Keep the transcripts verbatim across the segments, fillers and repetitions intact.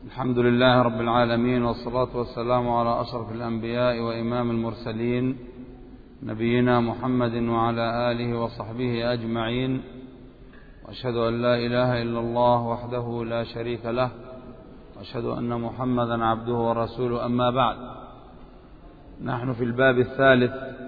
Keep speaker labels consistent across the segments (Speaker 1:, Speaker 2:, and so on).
Speaker 1: الحمد لله رب العالمين، والصلاة والسلام على أشرف الأنبياء وإمام المرسلين نبينا محمد وعلى آله وصحبه أجمعين، وأشهد أن لا إله إلا الله وحده لا شريك له، وأشهد أن محمدا عبده ورسوله. أما بعد، نحن في الباب الثالث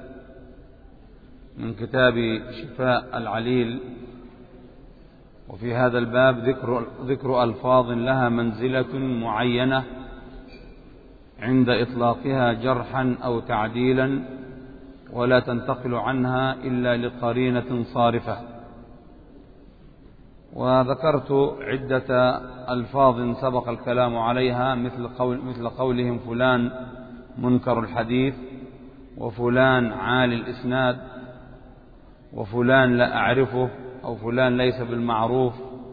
Speaker 1: من كتاب شفاء العليل، وفي هذا الباب ذكر, ذكر ألفاظ لها منزلة معينة عند إطلاقها جرحا أو تعديلا، ولا تنتقل عنها إلا لقرينة صارفة. وذكرت عدة ألفاظ سبق الكلام عليها، مثل, قول مثل قولهم فلان منكر الحديث، وفلان عالي الإسناد، وفلان لا أعرفه، أو فلان ليس بالمعروف،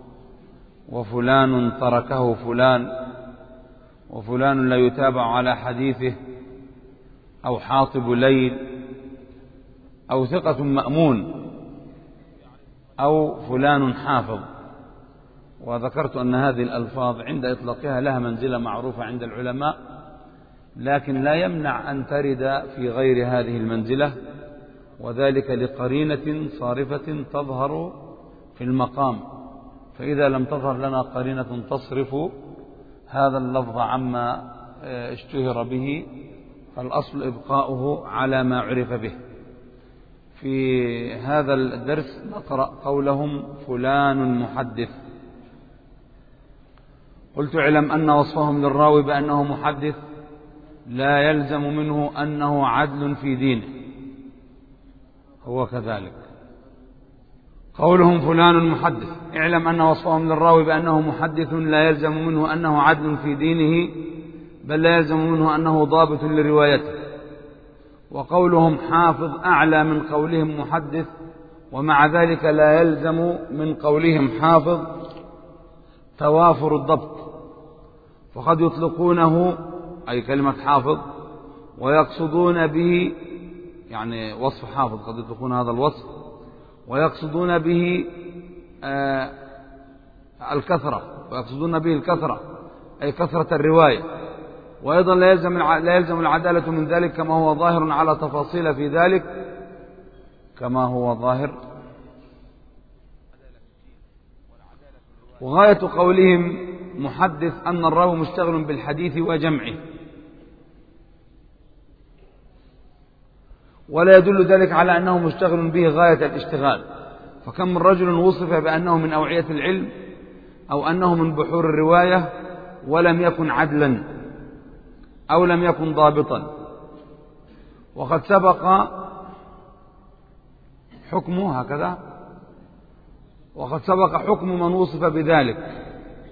Speaker 1: وفلان تركه فلان، وفلان لا يتابع على حديثه، أو حاطب ليل، أو ثقة مأمون، أو فلان حافظ. وذكرت أن هذه الألفاظ عند إطلاقها لها منزلة معروفة عند العلماء، لكن لا يمنع أن ترد في غير هذه المنزلة، وذلك لقرينة صارفة تظهر في المقام. فإذا لم تظهر لنا قرينة تصرف هذا اللفظ عما اشتهر به، فالأصل إبقاؤه على ما عرف به. في هذا الدرس نقرأ قولهم فلان محدث. قلت: اعلم أن وصفهم للراوي بأنه محدث لا يلزم منه أنه عدل في دينه، هو كذلك. قولهم فلان محدث، اعلم أن وصفهم للراوي بأنه محدث لا يلزم منه أنه عدل في دينه، بل لا يلزم منه أنه ضابط لروايته. وقولهم حافظ أعلى من قولهم محدث، ومع ذلك لا يلزم من قولهم حافظ توافر الضبط، فقد يطلقونه أي كلمة حافظ ويقصدون به، يعني وصف حافظ قد يطلقون هذا الوصف ويقصدون به آه الكثرة، ويقصدون به الكثرة أي كثرة الرواية. وأيضا لا يلزم لا يلزم العدالة من ذلك، كما هو ظاهر على تفاصيل في ذلك، كما هو ظاهر. وغاية قولهم محدث أن الراوي مشتغل بالحديث وجمعه، ولا يدل ذلك على أنه مشتغل به غاية الاشتغال. فكم من رجل وصف بأنه من أوعية العلم، أو أنه من بحور الرواية، ولم يكن عدلا أو لم يكن ضابطا. وقد سبق حكمه هكذا وقد سبق حكم من وصف بذلك.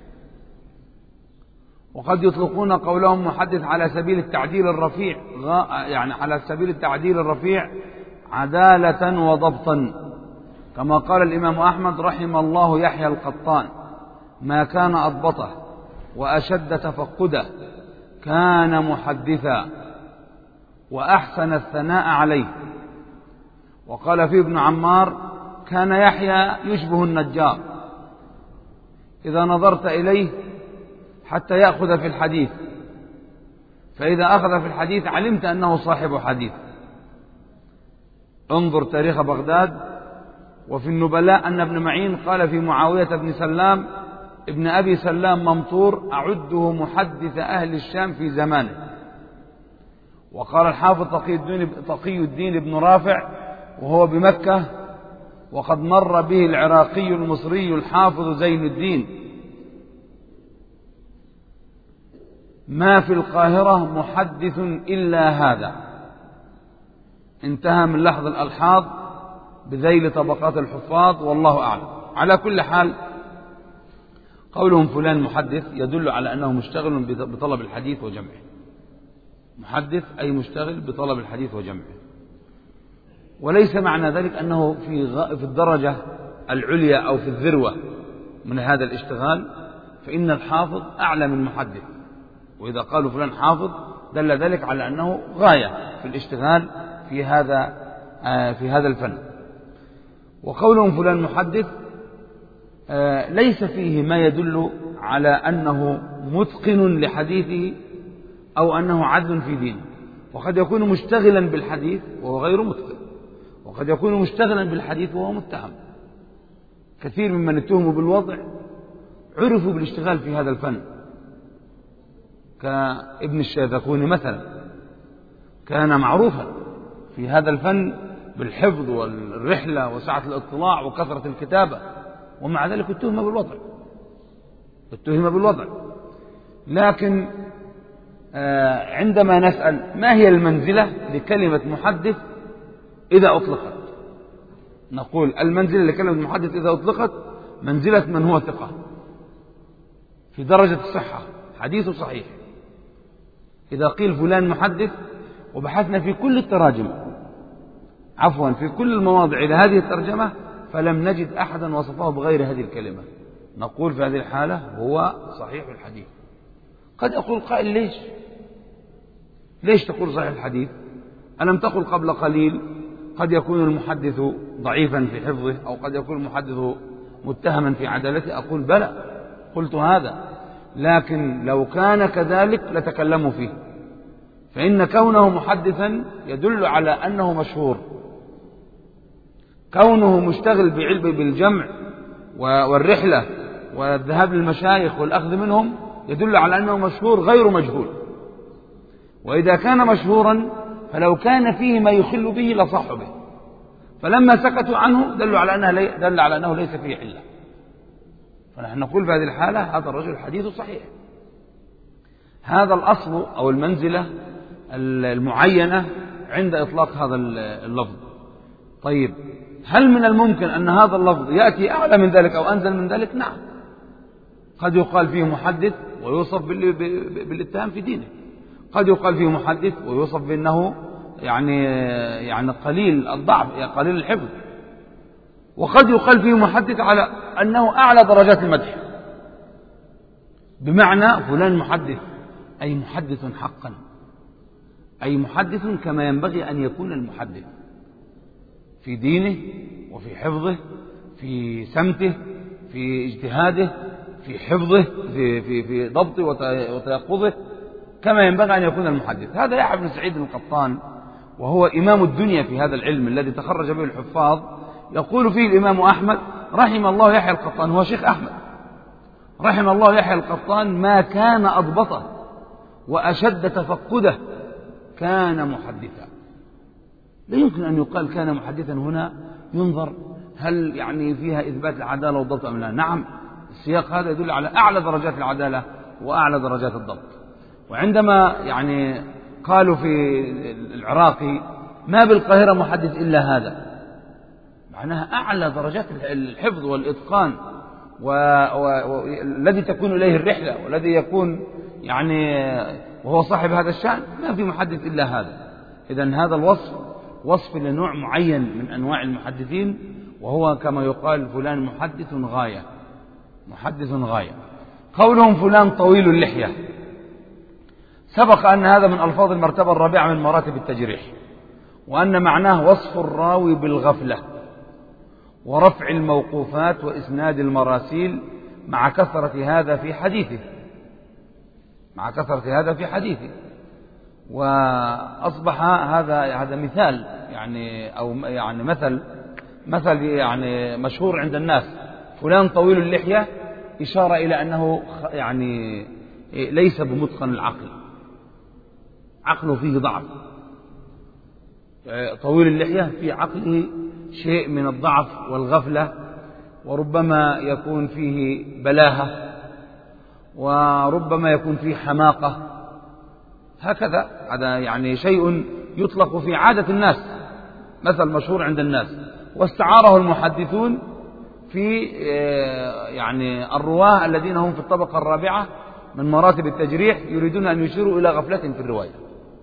Speaker 1: وقد يطلقون قولهم محدث على سبيل التعديل الرفيع، يعني على سبيل التعديل الرفيع عدالة وضبطا، كما قال الإمام أحمد رحم الله يحيى القطان: ما كان أضبطه وأشد تفقده كان محدثا وأحسن الثناء عليه. وقال في ابن عمار: كان يحيى يشبه النجار إذا نظرت إليه حتى يأخذ في الحديث، فإذا أخذ في الحديث علمت أنه صاحب حديث. انظر تاريخ بغداد. وفي النبلاء أن ابن معين قال في معاوية بن سلام ابن أبي سلام ممطور: أعده محدث أهل الشام في زمانه. وقال الحافظ تقي الدين, تقي الدين بن رافع وهو بمكة: وقد مر به العراقي المصري الحافظ زين الدين، ما في القاهرة محدث إلا هذا. انتهى من لحظ الألحاظ بذيل طبقات الحفاظ، والله أعلم. على كل حال، قولهم فلان محدث يدل على أنه مشتغل بطلب الحديث وجمعه. محدث أي مشتغل بطلب الحديث وجمعه، وليس معنى ذلك أنه في في الدرجة العليا أو في الذروة من هذا الاشتغال، فإن الحافظ أعلى من المحدث. وإذا قالوا فلان حافظ دل ذلك على أنه غاية في الاشتغال في هذا في هذا الفن. وقولهم فلان محدث ليس فيه ما يدل على أنه متقن لحديثه أو أنه عدل في دينه. وقد يكون مشتغلا بالحديث وهو غير متقن، وقد يكون مشتغلا بالحديث وهو متهم. كثير ممن اتهموا بالوضع عرفوا بالاشتغال في هذا الفن، كابن الشاذقوني مثلا، كان معروفا في هذا الفن بالحفظ والرحلة وسعة الاطلاع وكثرة الكتابة، ومع ذلك اتهم بالوضع اتهم بالوضع لكن عندما نسأل ما هي المنزلة لكلمة محدث إذا أطلقت، نقول المنزلة لكلمة محدث إذا أطلقت منزلة من هو ثقة في درجة الصحة، حديث صحيح. إذا قيل فلان محدث وبحثنا في كل التراجم عفوا في كل المواضع إلى هذه الترجمة فلم نجد أحدا وصفه بغير هذه الكلمة، نقول في هذه الحالة هو صحيح الحديث. قد يقول قائل ليش ليش تقول صحيح الحديث؟ ألم تقل قبل قليل قد يكون المحدث ضعيفا في حفظه أو قد يكون المحدث متهما في عدالته؟ أقول بلى، قلت هذا، لكن لو كان كذلك لتكلموا فيه، فإن كونه محدثا يدل على أنه مشهور، كونه مشتغل بعلم بالجمع والرحلة والذهاب للمشايخ والأخذ منهم يدل على أنه مشهور غير مجهول. وإذا كان مشهورا فلو كان فيه ما يخل به لصح به، فلما سكتوا عنه دلوا على أنه لي دل على أنه ليس فيه علة، فنحن نقول في هذه الحالة هذا الرجل حديث صحيح. هذا الأصل أو المنزلة المعينة عند إطلاق هذا اللفظ. طيب هل من الممكن أن هذا اللفظ يأتي أعلى من ذلك أو أنزل من ذلك؟ نعم، قد يقال فيه محدث ويوصف بالاتهام في دينه، قد يقال فيه محدث ويوصف بأنه يعني يعني قليل الضعف يعني قليل الحفظ، وقد يقال فيه محدث على أنه أعلى درجات المدح، بمعنى فلان محدث أي محدث حقا، أي محدث كما ينبغي أن يكون المحدث في دينه وفي حفظه في سمته في اجتهاده في حفظه في, في, في ضبطه وتيقظه كما ينبغي أن يكون المحدث. هذا يحيى بن سعيد القطان وهو إمام الدنيا في هذا العلم الذي تخرج به الحفاظ، يقول فيه الإمام أحمد رحم الله يحيى القطان، هو شيخ أحمد، رحم الله يحيى القطان ما كان أضبطه وأشد تفقده كان محدثا. لا يمكن أن يقال كان محدثا هنا ينظر هل يعني فيها إثبات العدالة والضبط أم لا. نعم، السياق هذا يدل على أعلى درجات العدالة وأعلى درجات الضبط. وعندما يعني قالوا في العراقي ما بالقاهرة محدث إلا هذا، معناها أعلى درجات الحفظ والإتقان والذي تكون إليه الرحلة والذي يكون يعني وهو صاحب هذا الشأن، ما في محدث إلا هذا. إذن هذا الوصف وصف لنوع معين من أنواع المحدثين، وهو كما يقال فلان محدث غاية، محدث غاية. قولهم فلان طويل اللحية، سبق أن هذا من ألفاظ المرتبة الرابعة من مراتب التجريح، وأن معناه وصف الراوي بالغفلة ورفع الموقوفات وإسناد المراسيل مع كثرة هذا في حديثه مع كثرة هذا في حديثه وأصبح هذا هذا مثال يعني أو يعني مثل مثل يعني مشهور عند الناس، فلان طويل اللحية، إشارة إلى أنه يعني ليس بمتقن العقل، عقله فيه ضعف، طويل اللحية في عقله شيء من الضعف والغفلة، وربما يكون فيه بلاهة، وربما يكون فيه حماقة، هكذا. هذا يعني شيء يطلق في عادة الناس، مثل مشهور عند الناس، واستعاره المحدثون في يعني الرواة الذين هم في الطبقة الرابعة من مراتب التجريح، يريدون أن يشيروا إلى غفلة في الرواية.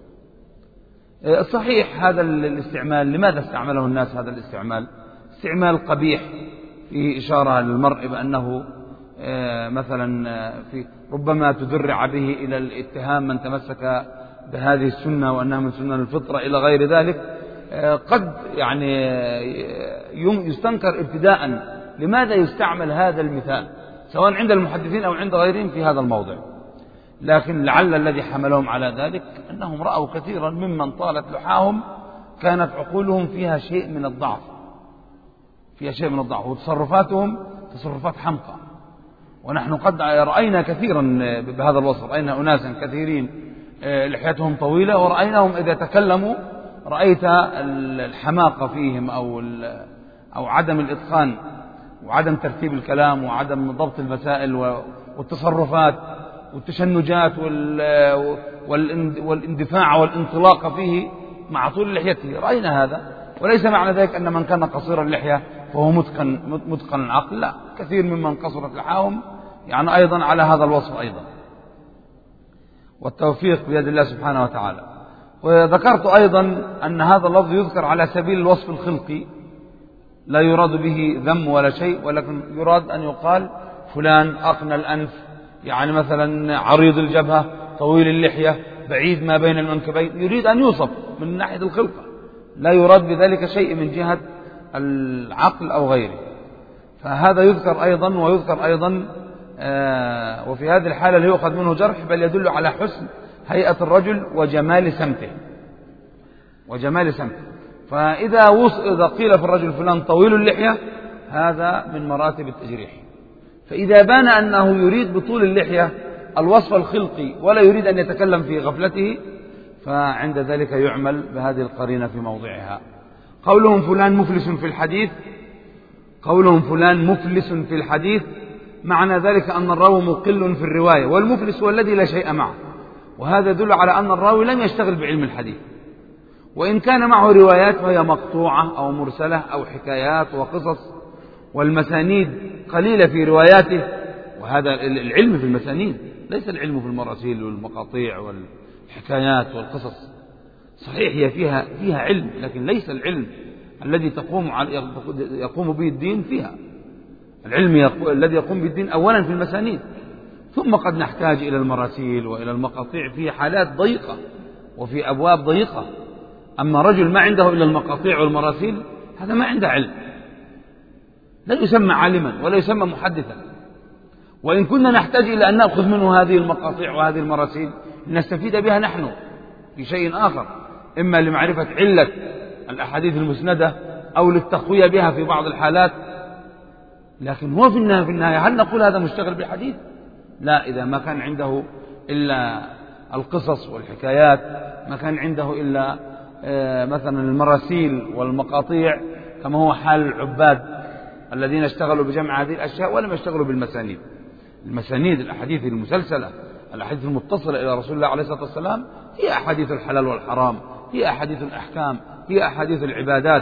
Speaker 1: صحيح هذا الاستعمال، لماذا استعمله الناس هذا الاستعمال؟ استعمال قبيح فيه إشارة للمرء بأنه مثلا في ربما تدرع به إلى الاتهام من تمسك بهذه السنة وأنها من سنن الفطرة إلى غير ذلك. قد يعني يستنكر ابتداء لماذا يستعمل هذا المثال سواء عند المحدثين أو عند غيرهم في هذا الموضع. لكن لعل الذي حملهم على ذلك أنهم رأوا كثيرا ممن طالت لحاهم كانت عقولهم فيها شيء من الضعف فيها شيء من الضعف وتصرفاتهم تصرفات حمقى. ونحن قد رأينا كثيرا بهذا الوصف، رأينا أناسا كثيرين لحيتهم طويلة ورأيناهم إذا تكلموا رأيت الحماقة فيهم أو أو عدم الإتقان وعدم ترتيب الكلام وعدم ضبط المسائل والتصرفات والتشنجات والاندفاع والانطلاق فيه مع طول لحيته. رأينا هذا، وليس معنى ذلك أن من كان قصير اللحية فهو متقن متقن العقل، لا، كثير ممن قصرت لحاهم يعني أيضا على هذا الوصف أيضا، والتوفيق بيد الله سبحانه وتعالى. وذكرت أيضا أن هذا اللفظ يذكر على سبيل الوصف الخلقي، لا يراد به ذم ولا شيء، ولكن يراد أن يقال فلان أقنى الأنف، يعني مثلا عريض الجبهة، طويل اللحية، بعيد ما بين المنكبين، يريد أن يوصف من ناحية الخلقة، لا يراد بذلك شيء من جهة العقل أو غيره. فهذا يذكر أيضا، ويذكر أيضا آه وفي هذه الحالة لا يؤخذ منه جرح، بل يدل على حسن هيئة الرجل وجمال سمته وجمال سمته. فإذا إذا قيل في الرجل فلان طويل اللحية هذا من مراتب التجريح. فإذا بان أنه يريد بطول اللحية الوصف الخلقي ولا يريد أن يتكلم في غفلته، فعند ذلك يعمل بهذه القرينة في موضعها. قولهم فلان مفلس في الحديث قولهم فلان مفلس في الحديث معنى ذلك أن الراوي مقل في الرواية، والمفلس هو الذي لا شيء معه، وهذا يدل على أن الراوي لم يشتغل بعلم الحديث، وإن كان معه روايات فهي مقطوعة أو مرسلة أو حكايات وقصص، والمسانيد قليلة في رواياته. وهذا العلم في المسانيد، ليس العلم في المراسيل والمقاطيع والحكايات والقصص. صحيح هي فيها فيها علم، لكن ليس العلم الذي تقوم يقوم به الدين فيها. العلم الذي يقوم به الدين أولا في المسانيد، ثم قد نحتاج إلى المراسيل وإلى المقاطيع في حالات ضيقة وفي أبواب ضيقة. أما رجل ما عنده إلا المقاطيع والمراسيل هذا ما عنده علم، لا يسمى عالما ولا يسمى محدثا. وإن كنا نحتاج إلى أن نأخذ منه هذه المقاطيع وهذه المراسيل نستفيد بها نحن في شيء آخر، إما لمعرفة علة الأحاديث المسندة أو للتقوية بها في بعض الحالات. لكن هو في النهاية, في النهاية هل نقول هذا مشتغل بالحديث؟ لا، إذا ما كان عنده إلا القصص والحكايات، ما كان عنده إلا مثلا المراسيل والمقاطيع كما هو حال العباد الذين اشتغلوا بجمع هذه الأشياء ولم يشتغلوا بالمسانيد. المسانيد الأحاديث المسلسلة، الأحاديث المتصلة إلى رسول الله عليه الصلاة والسلام، هي أحاديث الحلال والحرام، هي أحاديث الأحكام، هي أحاديث العبادات.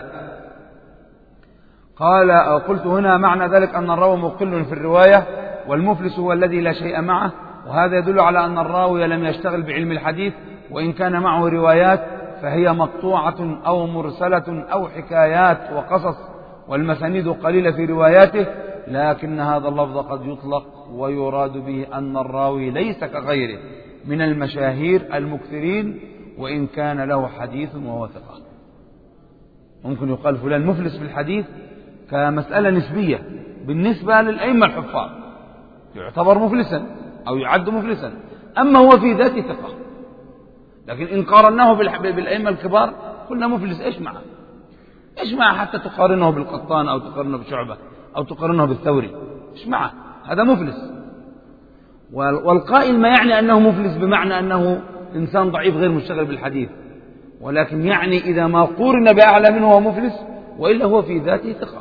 Speaker 1: قال قلت هنا معنى ذلك أن الراوي مقل في الرواية، والمفلس هو الذي لا شيء معه، وهذا يدل على أن الراوي لم يشتغل بعلم الحديث، وإن كان معه روايات فهي مقطوعة أو مرسلة أو حكايات وقصص، والمسانيد قليلة في رواياته. لكن هذا اللفظ قد يطلق ويراد به أن الراوي ليس كغيره من المشاهير المكثرين، وإن كان له حديث وهو ثقة. ممكن يقال فلان مفلس في الحديث كمسألة نسبية بالنسبة للأئمة الحفاظ، يعتبر مفلسا أو يعد مفلسا، أما هو في ذاته ثقة. لكن إن قارناه بالأئمة الكبار قلنا مفلس، إيش معه إيش معه حتى تقارنه بالقطان أو تقارنه بشعبة أو تقارنه بالثوري، إيش معه؟ هذا مفلس. والقائل ما يعني أنه مفلس بمعنى أنه إنسان ضعيف غير مشتغل بالحديث، ولكن يعني إذا ما قورن بأعلى منه هو مفلس، وإلا هو في ذاته ثقة.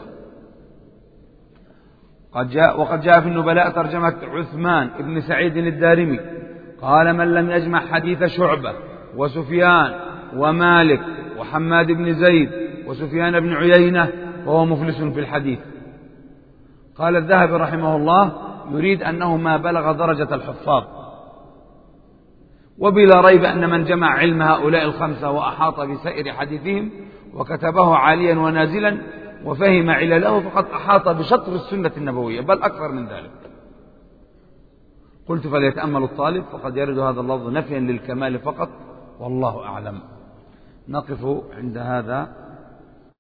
Speaker 1: قد جاء وقد جاء في النبلاء ترجمة عثمان بن سعيد الدارمي قال: من لم يجمع حديث شعبة وسفيان ومالك وحماد بن زيد وسفيان بن عيينة فهو مفلس في الحديث. قال الذهبي رحمه الله: يريد أنه ما بلغ درجة الحفاظ. وبلا ريب أن من جمع علم هؤلاء الخمسة وأحاط بسائر حديثهم وكتبه عاليا ونازلا وفهم علله فقد أحاط بشطر السنة النبوية، بل أكثر من ذلك. قلت: فليتأمل الطالب، فقد يرد هذا اللفظ نفيا للكمال فقط، والله أعلم. نقف عند هذا.